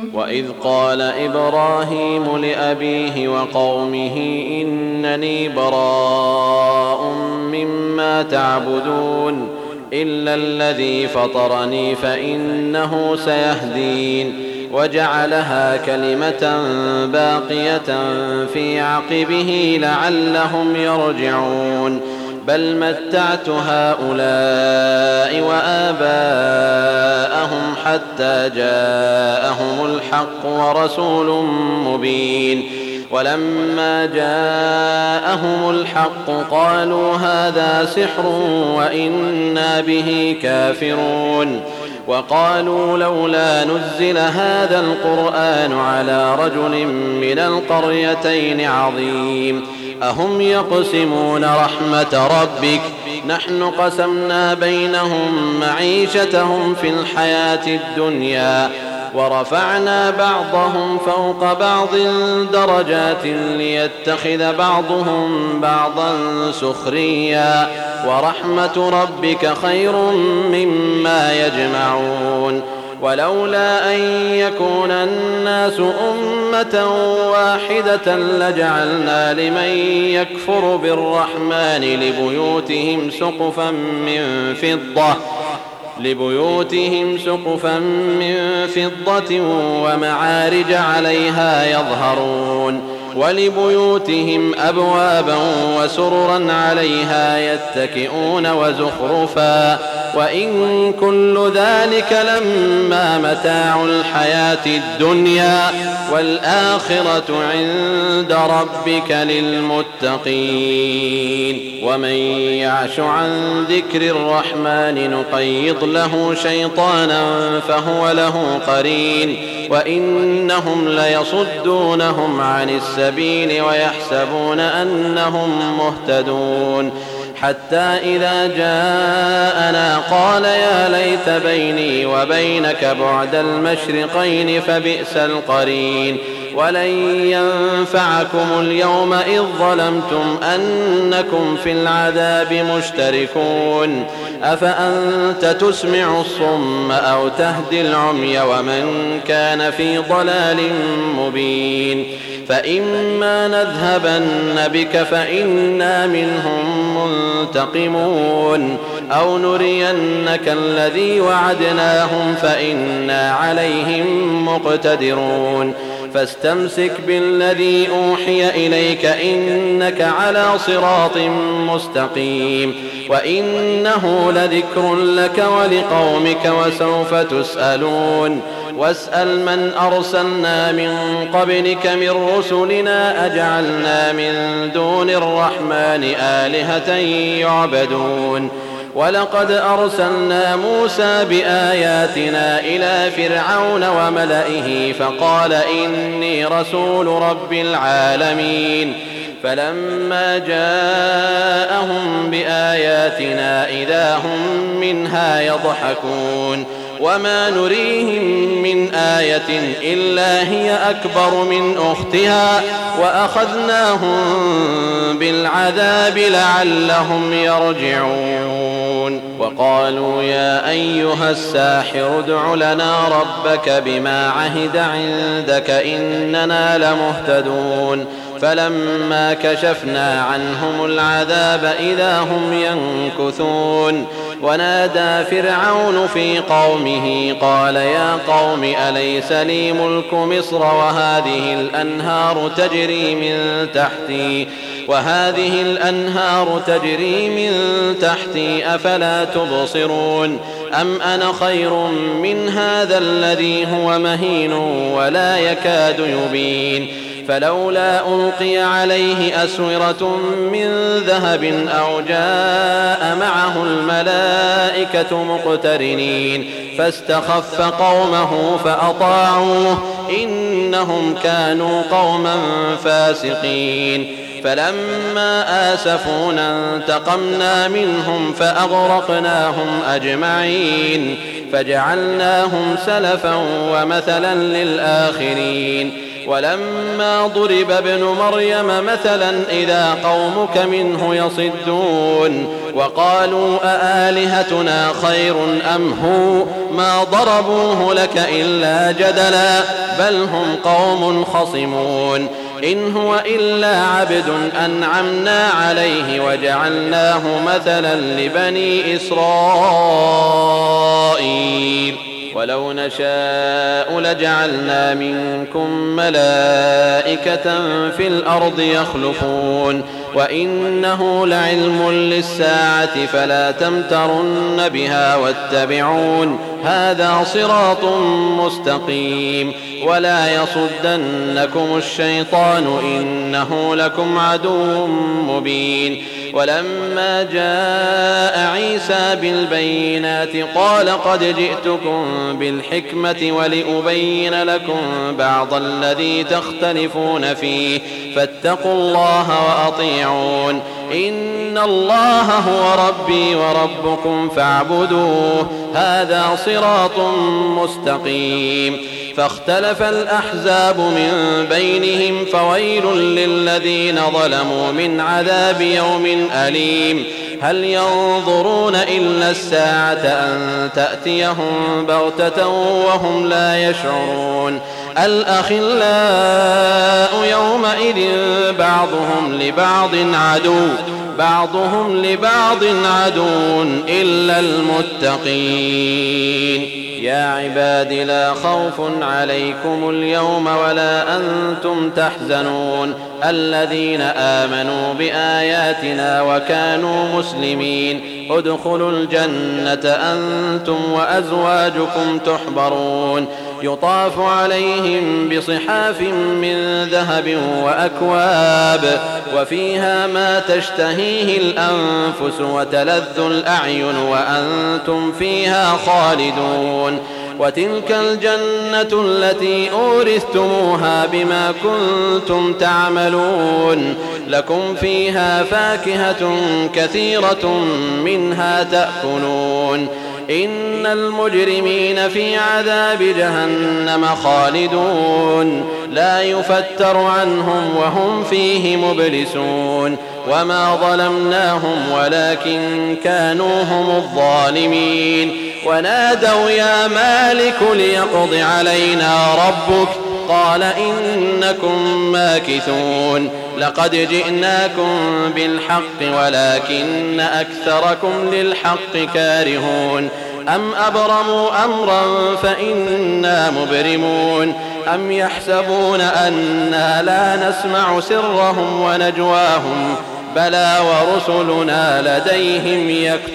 وإذ قال إبراهيم لأبيه وقومه إنني براء مما تعبدون إلا الذي فطرني فإنه سيهدين وجعلها كلمة باقية في عقبه لعلهم يرجعون بل متعت هؤلاء وآباءهم حتى جاءهم الحق ورسول مبين ولما جاءهم الحق قالوا هذا سحر وإنا به كافرون وقالوا لولا نزل هذا القرآن على رجل من القريتين عظيم أهم يقسمون رحمة ربك نحن قسمنا بينهم معيشتهم في الحياة الدنيا ورفعنا بعضهم فوق بعض درجات ليتخذ بعضهم بعضا سخريا ورحمة ربك خير مما يجمعون ولولا أن يكون الناس أمة واحدة لجعلنا لمن يكفر بالرحمن لبيوتهم سقفا من فضة ومعارج عليها يظهرون ولبيوتهم أبوابا وسررا عليها يتكئون وزخرفا وإن كل ذلك لما متاع الحياة الدنيا والآخرة عند ربك للمتقين ومن يعش عن ذكر الرحمن نقيض له شيطانا فهو له قرين وإنهم ليصدونهم عن السبيل ويحسبون أنهم مهتدون حتى إذا جاءنا قال يا ليت بيني وبينك بعد المشرقين فبئس القرين ولن ينفعكم اليوم إذ ظلمتم أنكم في العذاب مشتركون أفأنت تسمع الصم أو تهدي العمي ومن كان في ضلال مبين فإما نذهبن بك فإنا منهم منتقمون أو نرينك الذي وعدناهم فإنا عليهم مقتدرون فاستمسك بالذي أوحي إليك إنك على صراط مستقيم وإنه لذكر لك ولقومك وسوف تسألون واسأل من أرسلنا من قبلك من رسلنا أجعلنا من دون الرحمن آلهة يعبدون ولقد أرسلنا موسى بآياتنا إلى فرعون وملئه فقال إني رسول رب العالمين فلما جاءهم بآياتنا إذا هم منها يضحكون وما نريهم من آية إلا هي أكبر من أختها وأخذناهم بالعذاب لعلهم يرجعون وقالوا يا أيها الساحر ادع لنا ربك بما عهد عندك إننا لمهتدون فلما كشفنا عنهم العذاب إذا هم ينكثون ونادى فرعون في قومه قال يا قوم أليس لي ملك مصر وهذه الأنهار تجري من تحتي أفلا تبصرون أم أنا خير من هذا الذي هو مهين ولا يكاد يبين فلولا ألقي عليه أسورة من ذهب أو جاء معه الملائكة مقترنين فاستخف قومه فأطاعوه إنهم كانوا قوما فاسقين فلما آسفونا انتقمنا منهم فأغرقناهم أجمعين فجعلناهم سلفا ومثلا للآخرين ولما ضرب ابن مريم مثلا إذا قومك منه يصدون وقالوا أآلهتنا خير أم هو ما ضربوه لك إلا جدلا بل هم قوم خصمون إن هو إلا عبد أنعمنا عليه وجعلناه مثلا لبني إسرائيل ولو نشاء لجعلنا منكم ملائكة في الأرض يخلفون وإنه لعلم للساعة فلا تمترن بها واتبعون هذا صراط مستقيم ولا يصدنكم الشيطان إنه لكم عدو مبين ولما جاء عيسى بالبينات قال قد جئتكم بالحكمة ولأبين لكم بعض الذي تختلفون فيه فاتقوا الله وأطيعون إن الله هو ربي وربكم فاعبدوه هذا صراط مستقيم فاختلف الأحزاب من بينهم فويل للذين ظلموا من عذاب يوم أليم هل ينظرون إلا الساعة أن تأتيهم بغتة وهم لا يشعرون الأخلاء يومئذ بعضهم لبعض عدو إلا المتقين يا عباد لا خوف عليكم اليوم ولا أنتم تحزنون الذين آمنوا بآياتنا وكانوا مسلمين ادخلوا الجنة أنتم وأزواجكم تحبرون يطاف عليهم بصحاف من ذهب وأكواب وفيها ما تشتهيه الأنفس وتلذ الأعين وأنتم فيها خالدون وتلك الجنة التي أورثتموها بما كنتم تعملون لكم فيها فاكهة كثيرة منها تأكلون إن المجرمين في عذاب جهنم خالدون لا يفتر عنهم وهم فيه مبلسون وما ظلمناهم ولكن كانوا هم الظالمين ونادوا يا مالك ليقض علينا ربك قال إنكم ماكثون لقد جئناكم بالحق ولكن أكثركم للحق كارهون أم أبرموا أمرا فإنا مبرمون أم يحسبون أنا لا نسمع سرهم ونجواهم بلى ورسلنا لديهم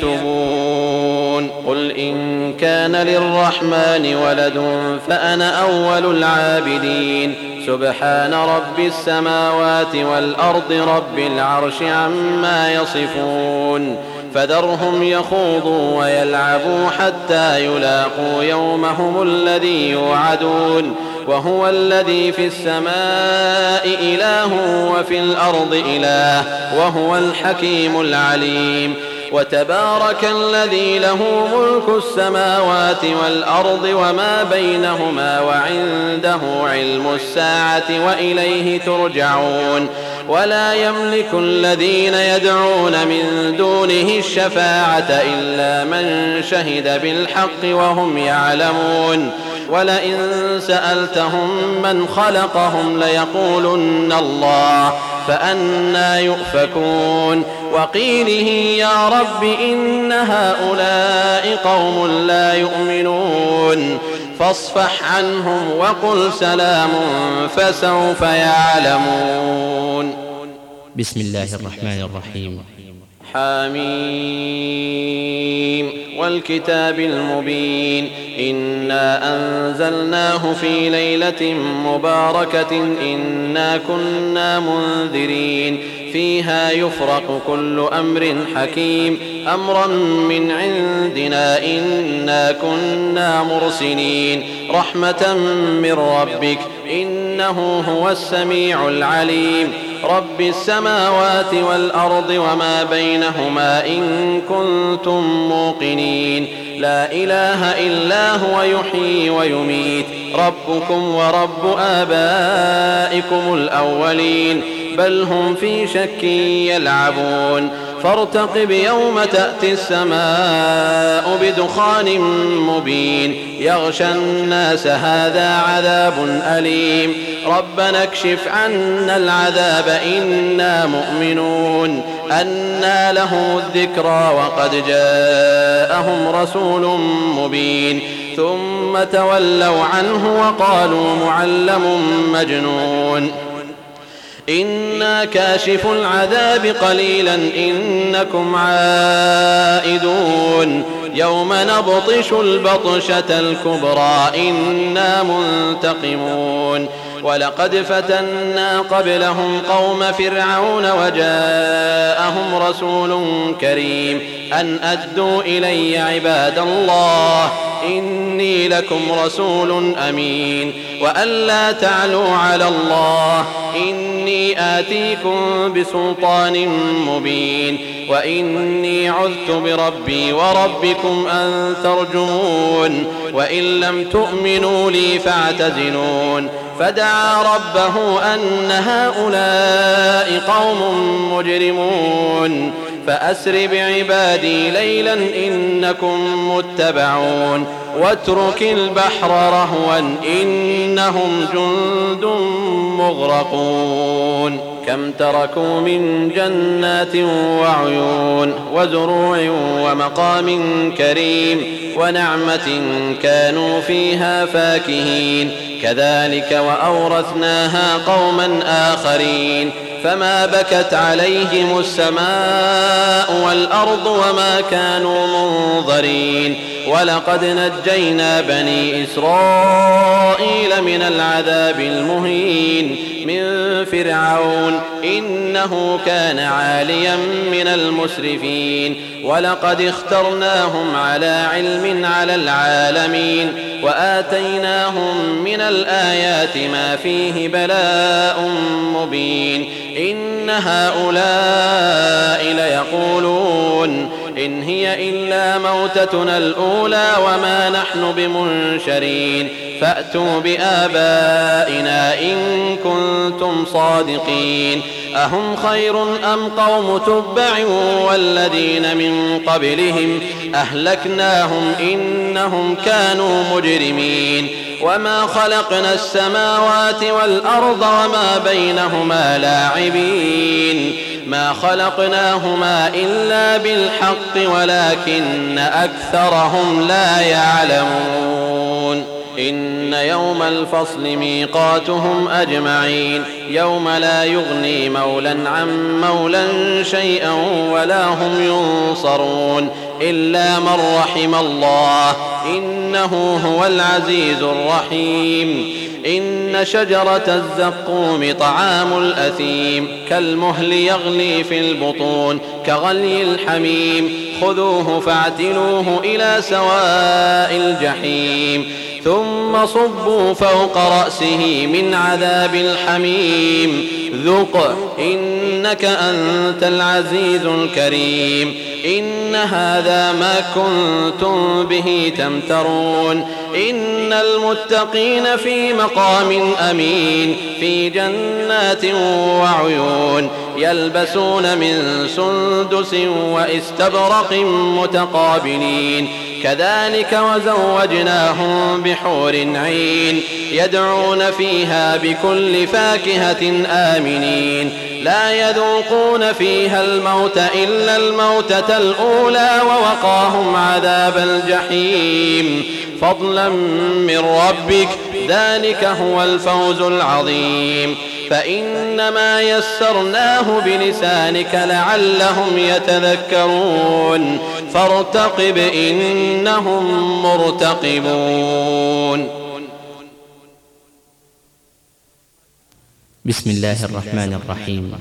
يكتبون قل إن كان للرحمن ولد فأنا أول العابدين سبحان رب السماوات والأرض رب العرش عما يصفون فذرهم يخوضوا ويلعبوا حتى يلاقوا يومهم الذي يوعدون وهو الذي في السماء إله وفي الأرض إله وهو الحكيم العليم وتبارك الذي له ملك السماوات والأرض وما بينهما وعنده علم الساعة وإليه ترجعون ولا يملك الذين يدعون من دونه الشفاعة إلا من شهد بالحق وهم يعلمون ولئن سألتهم من خلقهم ليقولن الله فأنى يؤفكون وقيله يا رب إن هؤلاء قوم لا يؤمنون فاصفح عنهم وقل سلام فسوف يعلمون بسم الله الرحمن الرحيم حميم والكتاب المبين إنا أنزلناه في ليلة مباركة إنا كنا منذرين فيها يفرق كل أمر حكيم أمرا من عندنا إنا كنا مرسلين رحمة من ربك إنه هو السميع العليم رب السماوات والأرض وما بينهما إن كنتم موقنين لا إله إلا هو يحيي ويميت ربكم ورب آبائكم الأولين بل هم في شك يلعبون فارتقب يوم تأتي السماء بدخان مبين يغشى الناس هذا عذاب أليم ربنا اكشف عنا العذاب إنا مؤمنون أنى لهم الذكرى وقد جاءهم رسول مبين ثم تولوا عنه وقالوا معلم مجنون إنا كاشف العذاب قليلا إنكم عائدون يوم نبطش البطشة الكبرى إنا منتقمون ولقد فتنا قبلهم قوم فرعون وجاءهم رسول كريم أن أدوا إلي عباد الله إني لكم رسول أمين وأن لا تعلوا على الله إني آتيكم بسلطان مبين وإني عذت بربي وربكم أن ترجمون وإن لم تؤمنوا لي فاعتزلون فدعا ربه أن هؤلاء قوم مجرمون فأسر بعبادي ليلا إنكم متبعون واترك البحر رهوا إنهم جند مغرقون كم تركوا من جنات وعيون وزروع ومقام كريم ونعمة كانوا فيها فاكهين كذلك وأورثناها قوما آخرين فما بكت عليهم السماء والأرض وما كانوا منظرين ولقد نجينا بني إسرائيل من العذاب المهين من فرعون إنه كان عاليا من المسرفين ولقد اخترناهم على علم على العالمين وآتيناهم من الآيات ما فيه بلاء مبين إن هؤلاء ليقولون إن هي إلا موتتنا الأولى وما نحن بمنشرين فأتوا بآبائنا إن كنتم صادقين أهم خير أم قوم تبع والذين من قبلهم أهلكناهم إنهم كانوا مجرمين وما خلقنا السماوات والأرض وما بينهما لاعبين ما خلقناهما إلا بالحق ولكن أكثرهم لا يعلمون إن يوم الفصل ميقاتهم أجمعين يوم لا يغني مولا عن مولا شيئا ولا هم ينصرون إلا من رحم الله إنه هو العزيز الرحيم إن شجرة الزقوم طعام الأثيم كالمهل يغلي في البطون كغلي الحميم خذوه فاعتلوه إلى سواء الجحيم ثم صبوا فوق رأسه من عذاب الحميم ذق إنك أنت العزيز الكريم إن هذا ما كنتم به تمترون إن المتقين في مقام أمين في جنات وعيون يلبسون من سندس واستبرق متقابلين كذلك وزوجناهم بحور عين يدعون فيها بكل فاكهة آمنين لا يذوقون فيها الموت إلا الموتة الأولى ووقاهم عذاب الجحيم فضلا من ربك ذلك هو الفوز العظيم فإنما يسرناه بلسانك لعلهم يتذكرون فارتقب إنهم مرتقبون بسم الله الرحمن الرحيم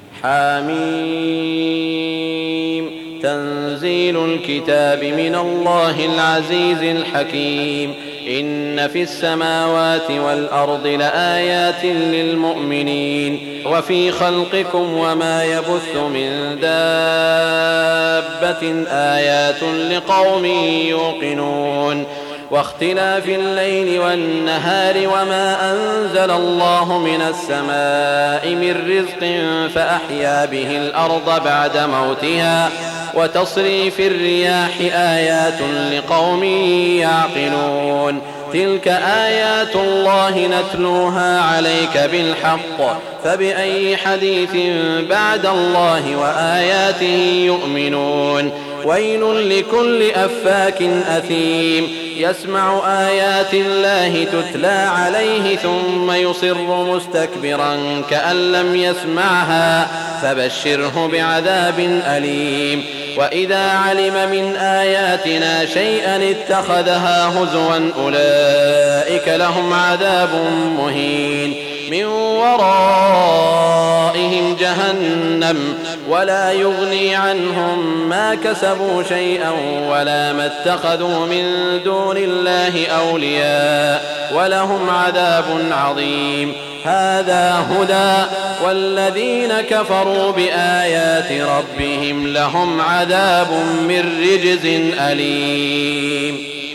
حميم تنزيل الكتاب من الله العزيز الحكيم إن في السماوات والأرض لآيات للمؤمنين وفي خلقكم وما يبث من دابة آيات لقوم يوقنون واختلاف الليل والنهار وما أنزل الله من السماء من رزق فأحيا به الأرض بعد موتها وتصريف الرياح آيات لقوم يعقلون تلك آيات الله نتلوها عليك بالحق فبأي حديث بعد الله وآياته يؤمنون ويل لكل أفاك أثيم يسمع آيات الله تتلى عليه ثم يصر مستكبرا كأن لم يسمعها فبشره بعذاب أليم وإذا علم من آياتنا شيئا اتخذها هزوا أولئك لهم عذاب مهين من ورائهم جهنم ولا يغني عنهم ما كسبوا شيئا ولا ما اتخذوا من دون الله أولياء ولهم عذاب عظيم هذا هدى والذين كفروا بآيات ربهم لهم عذاب من رجز أليم